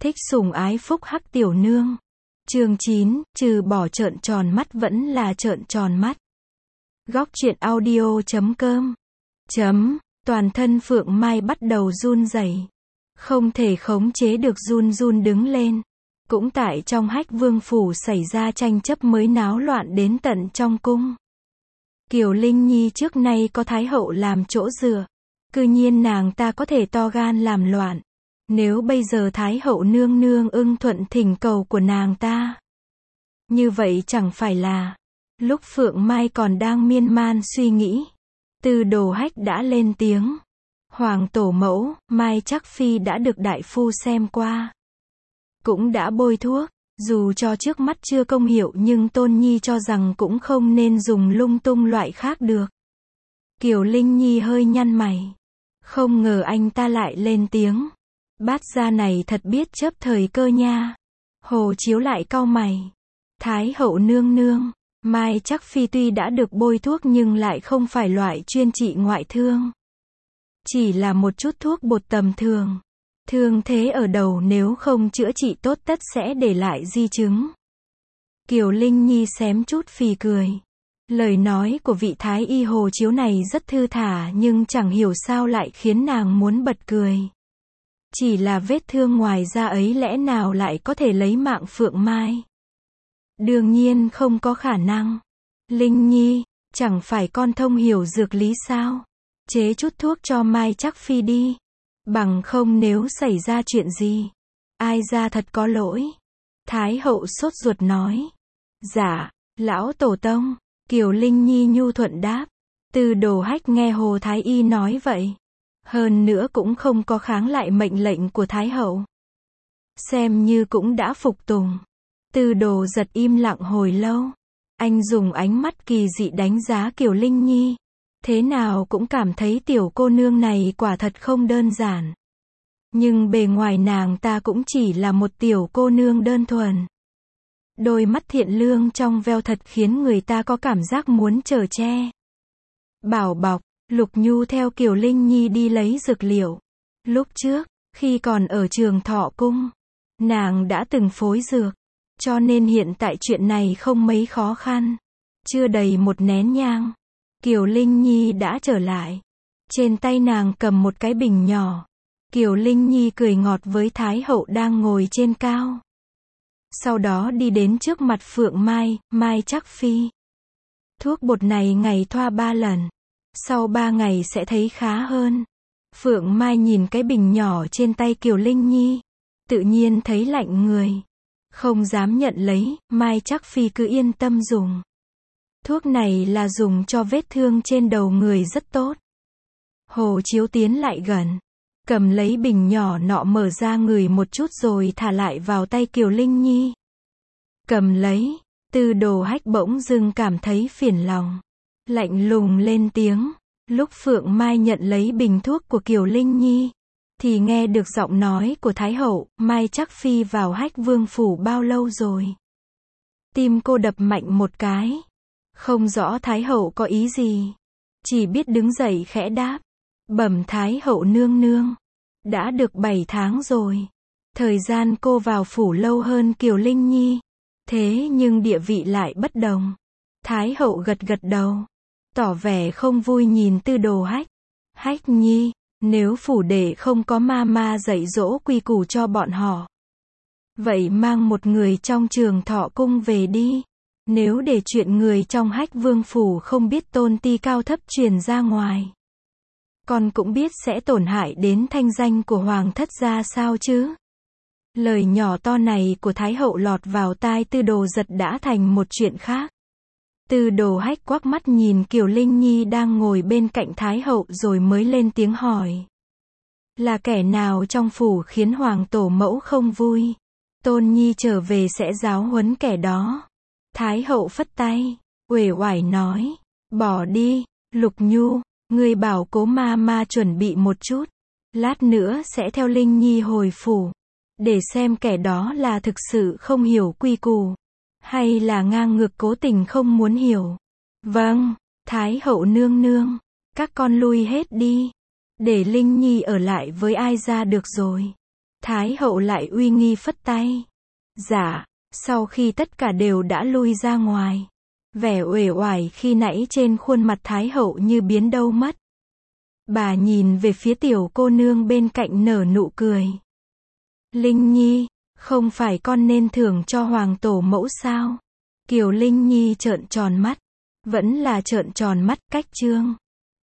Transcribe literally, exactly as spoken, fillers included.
Thích sủng ái phúc hắc tiểu nương. Chương chín, trừ bỏ trợn tròn mắt vẫn là trợn tròn mắt. Góc truyện audio chấm com. Chấm, toàn thân Phượng Mai bắt đầu run rẩy. Không thể khống chế được run run đứng lên. Cũng tại trong Hách Vương phủ xảy ra tranh chấp mới náo loạn đến tận trong cung. Kiều Linh Nhi trước nay có Thái hậu làm chỗ dựa. Cư nhiên nàng ta có thể to gan làm loạn. Nếu bây giờ Thái hậu nương nương ưng thuận thỉnh cầu của nàng ta, như vậy chẳng phải là... Lúc Phượng Mai còn đang miên man suy nghĩ, Tư Đồ Hách đã lên tiếng. Hoàng tổ mẫu, Mai Trắc Phi đã được đại phu xem qua. Cũng đã bôi thuốc, dù cho trước mắt chưa công hiệu nhưng Tôn Nhi cho rằng cũng không nên dùng lung tung loại khác được. Kiều Linh Nhi hơi nhăn mày. Không ngờ anh ta lại lên tiếng. Bát gia này thật biết chấp thời cơ nha. Hồ Chiếu lại cau mày. Thái hậu nương nương, Mai Trắc Phi tuy đã được bôi thuốc nhưng lại không phải loại chuyên trị ngoại thương. Chỉ là một chút thuốc bột tầm thường. Thương thế ở đầu nếu không chữa trị tốt tất sẽ để lại di chứng. Kiều Linh Nhi xém chút phì cười. Lời nói của vị thái y Hồ Chiếu này rất thư thả nhưng chẳng hiểu sao lại khiến nàng muốn bật cười. Chỉ là vết thương ngoài da ấy lẽ nào lại có thể lấy mạng Phượng Mai? Đương nhiên không có khả năng. Linh Nhi, chẳng phải con thông hiểu dược lý sao? Chế chút thuốc cho Mai Trắc Phi đi. Bằng không nếu xảy ra chuyện gì, ai ra thật có lỗi. Thái hậu sốt ruột nói. Dạ, lão tổ tông. Kiều Linh Nhi nhu thuận đáp. Tư Đồ Hách nghe Hồ Thái y nói vậy, hơn nữa cũng không có kháng lại mệnh lệnh của Thái hậu. Xem như cũng đã phục tùng. Tư Đồ giật im lặng hồi lâu. Anh dùng ánh mắt kỳ dị đánh giá Kiều Linh Nhi. Thế nào cũng cảm thấy tiểu cô nương này quả thật không đơn giản. Nhưng bề ngoài nàng ta cũng chỉ là một tiểu cô nương đơn thuần. Đôi mắt thiện lương trong veo thật khiến người ta có cảm giác muốn chở che. Bảo bọc, Lục Nhu theo Kiều Linh Nhi đi lấy dược liệu. Lúc trước, khi còn ở Trường Thọ Cung, nàng đã từng phối dược, cho nên hiện tại chuyện này không mấy khó khăn. Chưa đầy một nén nhang, Kiều Linh Nhi đã trở lại. Trên tay nàng cầm một cái bình nhỏ. Kiều Linh Nhi cười ngọt với Thái hậu đang ngồi trên cao. Sau đó đi đến trước mặt Phượng Mai, Mai Trắc Phi. Thuốc bột này ngày thoa ba lần. Sau ba ngày sẽ thấy khá hơn. Phượng Mai nhìn cái bình nhỏ trên tay Kiều Linh Nhi. Tự nhiên thấy lạnh người. Không dám nhận lấy, Mai Trắc Phi cứ yên tâm dùng. Thuốc này là dùng cho vết thương trên đầu người rất tốt. Hồ Chiếu tiến lại gần. Cầm lấy bình nhỏ nọ mở ra ngửi một chút rồi thả lại vào tay Kiều Linh Nhi. Cầm lấy, Tư Đồ Hách bỗng dưng cảm thấy phiền lòng. Lạnh lùng lên tiếng. Lúc Phượng Mai nhận lấy bình thuốc của Kiều Linh Nhi, thì nghe được giọng nói của Thái hậu. Mai Trắc Phi vào Hách Vương phủ bao lâu rồi? Tim cô đập mạnh một cái. Không rõ Thái hậu có ý gì. Chỉ biết đứng dậy khẽ đáp. Bẩm Thái hậu nương nương. Đã được bảy tháng rồi. Thời gian cô vào phủ lâu hơn Kiều Linh Nhi. Thế nhưng địa vị lại bất đồng. Thái hậu gật gật đầu. Tỏ vẻ không vui nhìn Tư Đồ Hách. Hách Nhi, nếu phủ đệ không có ma ma dạy dỗ quy củ cho bọn họ, vậy mang một người trong Trường Thọ Cung về đi. Nếu để chuyện người trong Hách Vương phủ không biết tôn ti cao thấp truyền ra ngoài, con cũng biết sẽ tổn hại đến thanh danh của hoàng thất ra sao chứ. Lời nhỏ to này của Thái hậu lọt vào tai Tư Đồ giật đã thành một chuyện khác. Tư Đồ Hách quắc mắt nhìn Kiều Linh Nhi đang ngồi bên cạnh Thái hậu rồi mới lên tiếng hỏi. Là kẻ nào trong phủ khiến hoàng tổ mẫu không vui? Tôn Nhi trở về sẽ giáo huấn kẻ đó. Thái hậu phất tay, uể oải nói. Bỏ đi, Lục Nhu, ngươi bảo cố ma ma chuẩn bị một chút. Lát nữa sẽ theo Linh Nhi hồi phủ. Để xem kẻ đó là thực sự không hiểu quy củ, hay là ngang ngược cố tình không muốn hiểu. Vâng, Thái hậu nương nương. Các con lui hết đi. Để Linh Nhi ở lại với ai ra được rồi. Thái hậu lại uy nghi phất tay. Dạ, sau khi tất cả đều đã lui ra ngoài. Vẻ uể oải khi nãy trên khuôn mặt Thái hậu như biến đâu mất. Bà nhìn về phía tiểu cô nương bên cạnh nở nụ cười. Linh Nhi, không phải con nên thưởng cho hoàng tổ mẫu sao? Kiều Linh Nhi trợn tròn mắt. Vẫn là trợn tròn mắt cách trương.